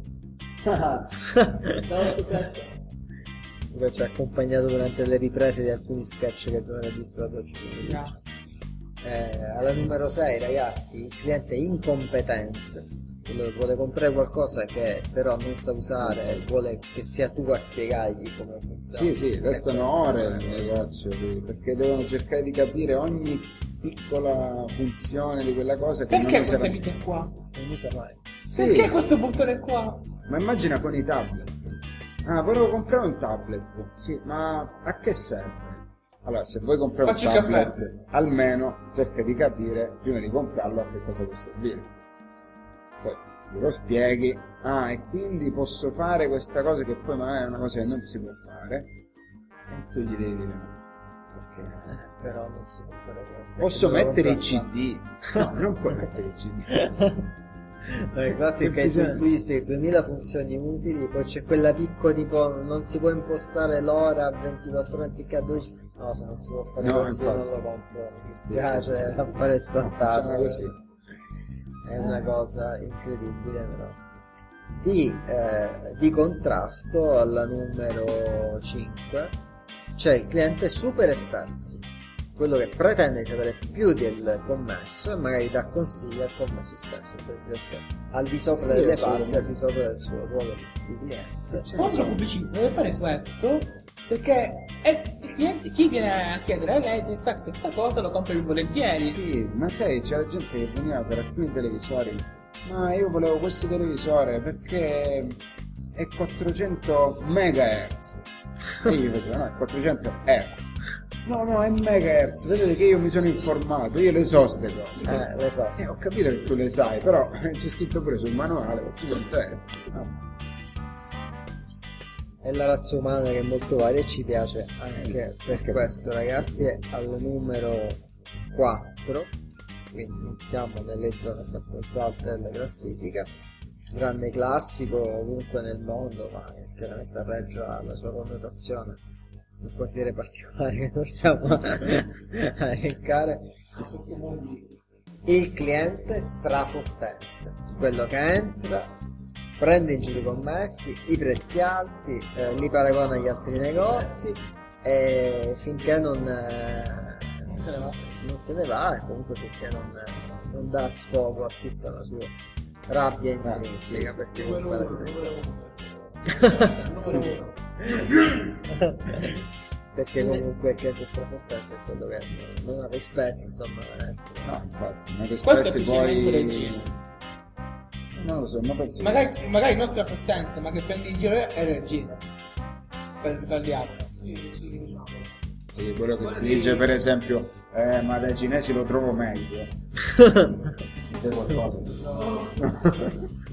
F: fratello. Ciao Stupendo.
B: Questo che ci ha accompagnato durante le riprese di alcuni sketch che abbiamo registrato oggi. Eh, alla numero sei, ragazzi, il cliente incompetente, quello che vuole comprare qualcosa che però non sa usare e vuole che sia tu a spiegargli come funziona.
E: Sì, sì, restano
B: E
E: ore
B: questa è
E: nel
B: una cosa.
E: negozio qui, perché devono cercare di capire ogni piccola funzione di quella cosa che
D: Perché
E: non
D: queste
E: useranno.
D: vite qua?
B: Non usa mai.
E: Sì,
D: Perché questo bottone qua?
E: ma immagina con i tablet. Ah, volevo comprare un tablet. Sì, ma a che serve? Allora, se vuoi comprare
D: Facci
E: un
D: il
E: tablet,
D: caffè.
E: almeno cerca di capire, prima di comprarlo, a che cosa può servire. Poi glielo spieghi. Ah, e quindi posso fare questa cosa che poi magari è una cosa che non si può fare. E tu gli devi dire no. Perché
B: Eh, però non si può fare questo.
E: posso
B: Devo
E: mettere i
B: comprare-
E: C D. No, non puoi mettere i C D.
B: No, il classico è che tu,
E: Semplicemente-
B: tu gli spieghi duemila funzioni utili, poi c'è quella picco tipo non si può impostare l'ora a ventiquattro ore anziché a dodici. No, se non si può fare
E: No,
B: questo io non
E: infatti.
B: lo compro, mi dispiace,
E: Sì, sì, sì.
B: l'affare è
E: Funziona
B: istantaneo.
E: così.
B: È una cosa incredibile però. Di, eh, di contrasto alla numero cinque c'è il cliente super esperto, quello che pretende di sapere più del commesso e magari dà consigli al commesso stesso, cioè si sente al di sopra
E: Sì,
B: delle
E: assolutamente.
B: parti, al di sopra del suo ruolo di, di cliente.
D: Quando la pubblicizza deve fare questo perché è il cliente, chi viene a chiedere a lei se fa questa cosa lo compra più volentieri.
E: Sì, ma sai, c'era gente che veniva per alcuni televisori. Ma io volevo questo televisore perché è quattrocento megahertz. E io facevo, no, è quattrocento hertz. No, no, è megahertz. Vedete che io mi sono informato, io le so ste cose.
B: Eh, lo so.
E: Eh, ho capito che tu le sai, però c'è scritto pure sul manuale quattrocento hertz. No.
B: È la razza umana che è molto varia e ci piace anche per questo, ragazzi. Al numero quattro, quindi iniziamo nelle zone abbastanza alte della classifica, grande classico ovunque nel mondo, ma chiaramente a Reggio ha la sua connotazione, un quartiere particolare che non stiamo a elencare. Il cliente strafottente, quello che entra, prende in giro i commessi, i prezzi alti, eh, li paragona agli altri negozi e finché non, eh,
D: Non se ne va.
B: non se ne va, e comunque finché non, non dà sfogo a tutta la sua rabbia intrinseca, perché
F: Numero
B: comunque
F: uno,
B: alla
F: numero uno.
B: fine- perché comunque il cliente strafottente è quello che non, non ha rispetto, insomma, veramente.
E: No, infatti, ma che
D: Questo è
E: aspetti
D: principalmente
E: poi...
D: regina.
E: Non lo so, ma penso...
D: Magari, magari non strafottente, ma che prendi in giro è regina. Per parliamo.
E: Sì, quello che ti dice per esempio, eh, ma dai cinesi lo trovo meglio. Mi sai qualcosa?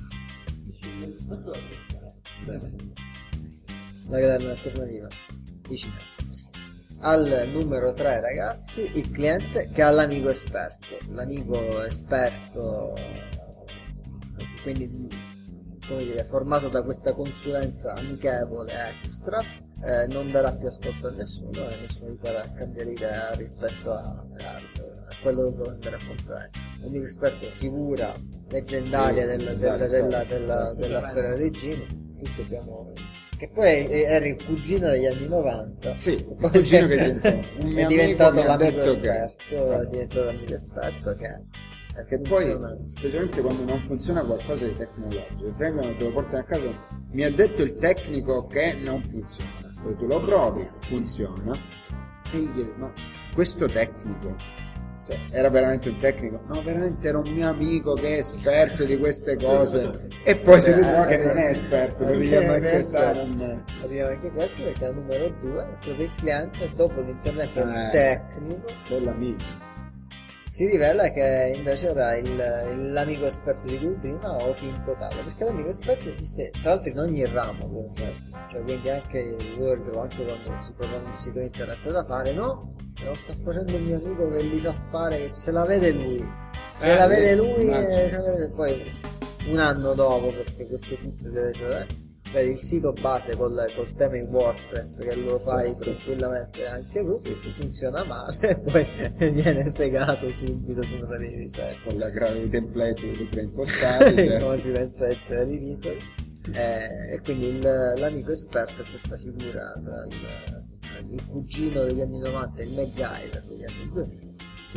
B: La grande alternativa vicina. Al numero tre, ragazzi, il cliente che ha l'amico esperto. L'amico esperto, quindi, come dire, formato da questa consulenza amichevole extra, eh, non darà più ascolto a nessuno e nessuno gli farà cambiare idea rispetto a, a, a quello che vuole andare a comprare. L'amico esperto è figura leggendaria
E: Sì,
B: del- del-
E: della
B: della,
E: storia.
B: della, della storia regina, tutti abbiamo... che poi era il cugino degli anni novanta.
E: Sì,
B: E
E: il
B: poi
E: cugino
B: si è-
E: che diventa un mio
B: è
E: amico
B: diventato
E: mi ha
B: l'amico
E: detto che-
B: esperto, è diventato l'amico esperto che,
E: Che poi, specialmente quando non funziona qualcosa di tecnologico, vengono, te lo portano a casa, mi ha detto il tecnico che non funziona. Poi tu lo provi, funziona, e gli chiedi, ma questo tecnico, cioè, era veramente un tecnico? No, veramente era un mio amico che è esperto di queste cose. E poi si ritrova che non è esperto,
B: perché
E: praticamente
B: in realtà
E: non-
B: abbiamo anche questo, perché al numero due è proprio il cliente dopo l'internet
E: Eh.
B: tecnico
E: dell'amico.
B: si rivela che invece era il, il- l'amico esperto di cui prima o finto tale, perché l'amico esperto esiste tra l'altro in ogni ramo, cioè, cioè quindi anche il Word o anche quando si prova un sito internet da fare, no? Lo sta facendo il mio amico che li sa fare, che se la vede lui, se
E: Eh,
B: la vede
E: sì,
B: lui
E: immagino.
B: eh, se la vede- poi un anno dopo, perché questo tizio deve fare per il sito base col, col tema in WordPress che lo fai
E: Certo.
B: tranquillamente anche tu,
E: Sì, sì.
B: funziona male e poi viene segato subito su una delle ricette.
E: Con la grave di template tutti preimpostati, cioè.
B: Come si mette ridicoli. Eh, e quindi il- l'amico esperto è questa figura tra il, il cugino degli anni novanta e il MacGyver degli anni duemila.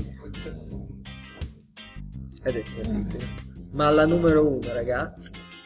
B: Ed è terribile. Ma alla numero uno, ragazzi,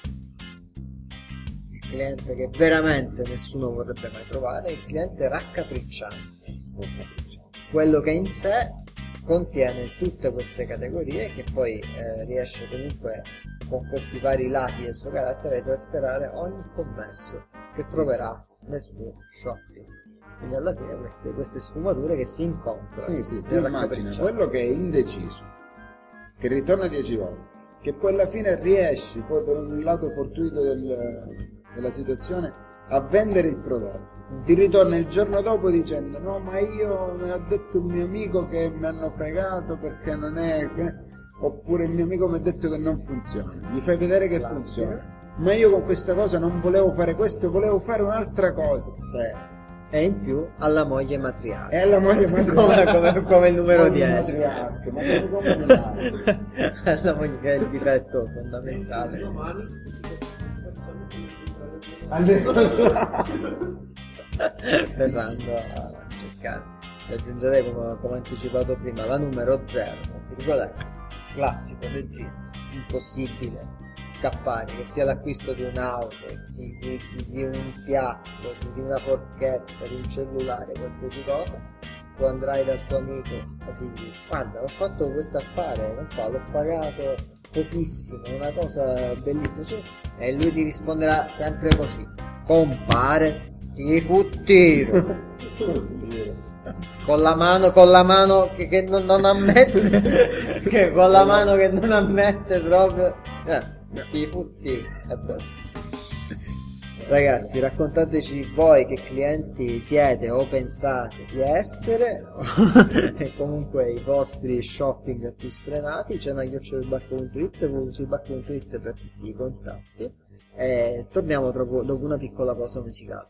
B: il cliente che veramente nessuno vorrebbe mai trovare è il cliente raccapricciante. Quello che in sé contiene tutte queste categorie, che poi eh, riesce comunque con questi vari lati del suo carattere a esasperare ogni commesso che troverà nel suo shopping. Quindi alla fine queste, queste sfumature che si incontrano.
E: Sì, sì, tu
B: nel
E: immagina
B: raccapricciante.
E: quello che è indeciso, che ritorna dieci volte, che poi alla fine riesci, poi per un lato fortuito del- della situazione, a vendere il prodotto. Ti ritorna il giorno dopo dicendo no, ma io me l'ha detto un mio amico che mi hanno fregato perché non è... che-" Oppure il mio amico mi ha detto che non funziona. Gli fai vedere che
B: Classico.
E: funziona. Ma io con questa cosa non volevo fare questo, volevo fare un'altra cosa. Cioè,
B: E in più alla moglie matriarca.
E: è la moglie
B: come, come, come il numero
E: Moglie
B: dieci.
E: matriarca, ma come- come mai?
B: La moglie che è il difetto fondamentale.
F: Domani queste persone che
B: Verranno a cercare. E aggiungerei, come, come anticipato prima, la numero zero. Qual è? Classico regime. Impossibile scappare, che sia l'acquisto di un'auto, di, di- di- di un piatto, di, di una forchetta, di un cellulare, qualsiasi cosa. Tu andrai dal tuo amico e digli: guarda, ho fatto questo affare, non fa, l'ho pagato pochissimo, una cosa bellissima, cioè, e lui ti risponderà sempre così: compare, ti futtiro. Con la mano, con la mano che, che non, non ammette, che con la mano che non ammette proprio, eh, ti futti. Ragazzi, raccontateci voi che clienti siete o pensate di essere, e comunque i vostri shopping più sfrenati. C'è una chiocciolabacco punto it, w w w punto ibacco punto it per tutti i contatti, e torniamo dopo, dopo una piccola pausa musicale.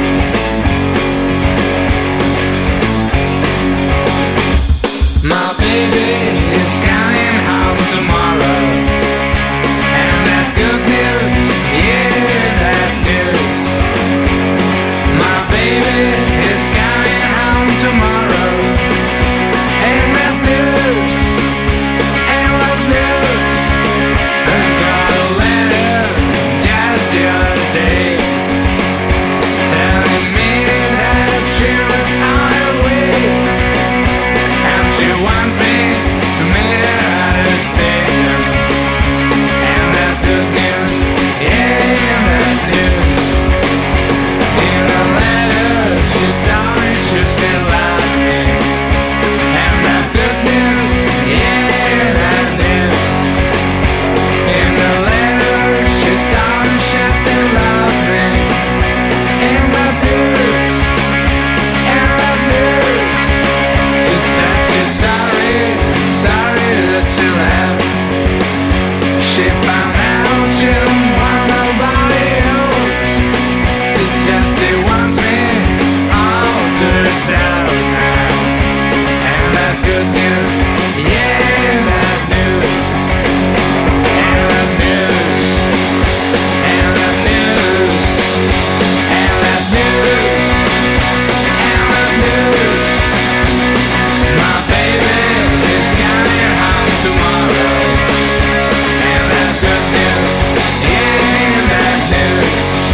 I: My baby
C: baby is coming home tomorrow. And that good news, yeah, that news. My baby is coming home tomorrow. And that news, and that news. I got a letter just the other day, telling me that she was on her way, and she wants me to meet her at the station. And that good news, yeah, and that news. In a letter she told me she still loved me. And that good news, yeah, and that news. In the letter she told me she still loved me. And that news, and that news. She said she's sorry, sorry that you left. She found out she don't want nobody else. She said she wants me all to herself now. And that good news, yeah, that news. And that news, and that news, and that news, and that news. My baby is coming home tomorrow. And that good news, yeah, that news.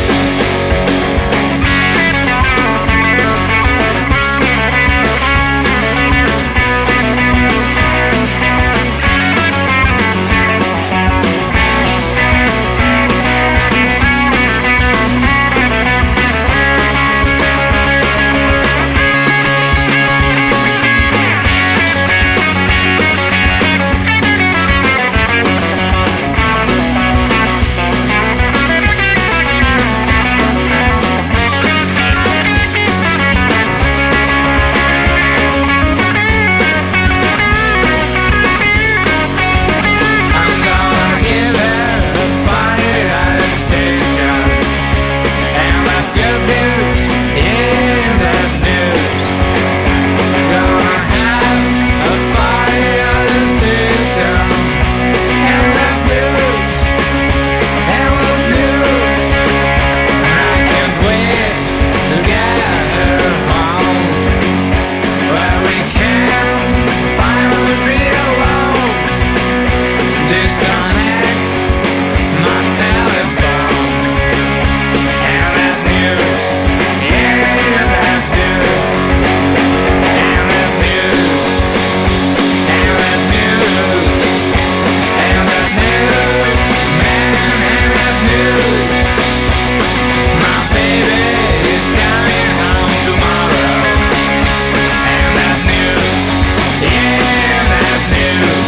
C: I'm gonna give her a party at the station. And that good news, yeah, that news. Gonna have a party at the station. And that news, and that news. And I can't wait to get her home, where we can finally be alone. Disconnect my telephone. And that news, yeah, that news. And that news, and that news, and that news, man, and that news. My baby is coming home tomorrow. And that news, yeah, that news.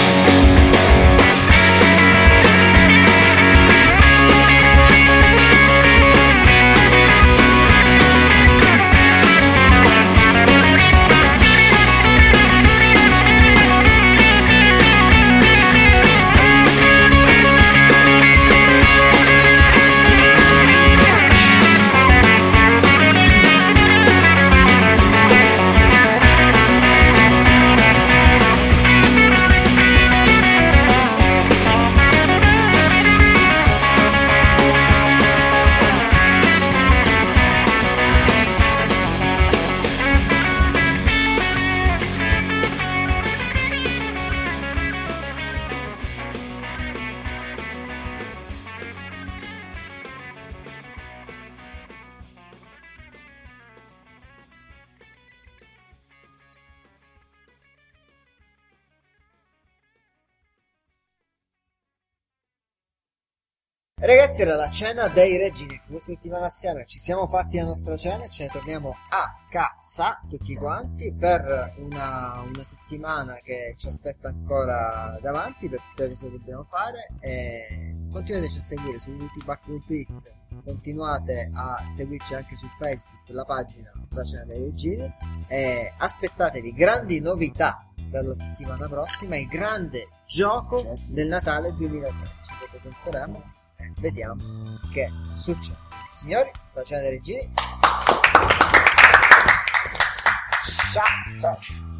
B: Ragazzi, era la cena dei Regini. Questa settimana assieme ci siamo fatti la nostra cena e ce ne torniamo a casa tutti quanti per una, una settimana che ci aspetta ancora davanti per tutte le cose che dobbiamo fare. E continuateci a seguire su youtube punto it, continuate a seguirci anche su Facebook, la pagina La Cena dei Regini, e aspettatevi grandi novità per la settimana prossima, il grande gioco del Natale duemilatredici. Lo presenteremo e vediamo che succede. Signori, La Cena dei Regini. Ciao. Ciao.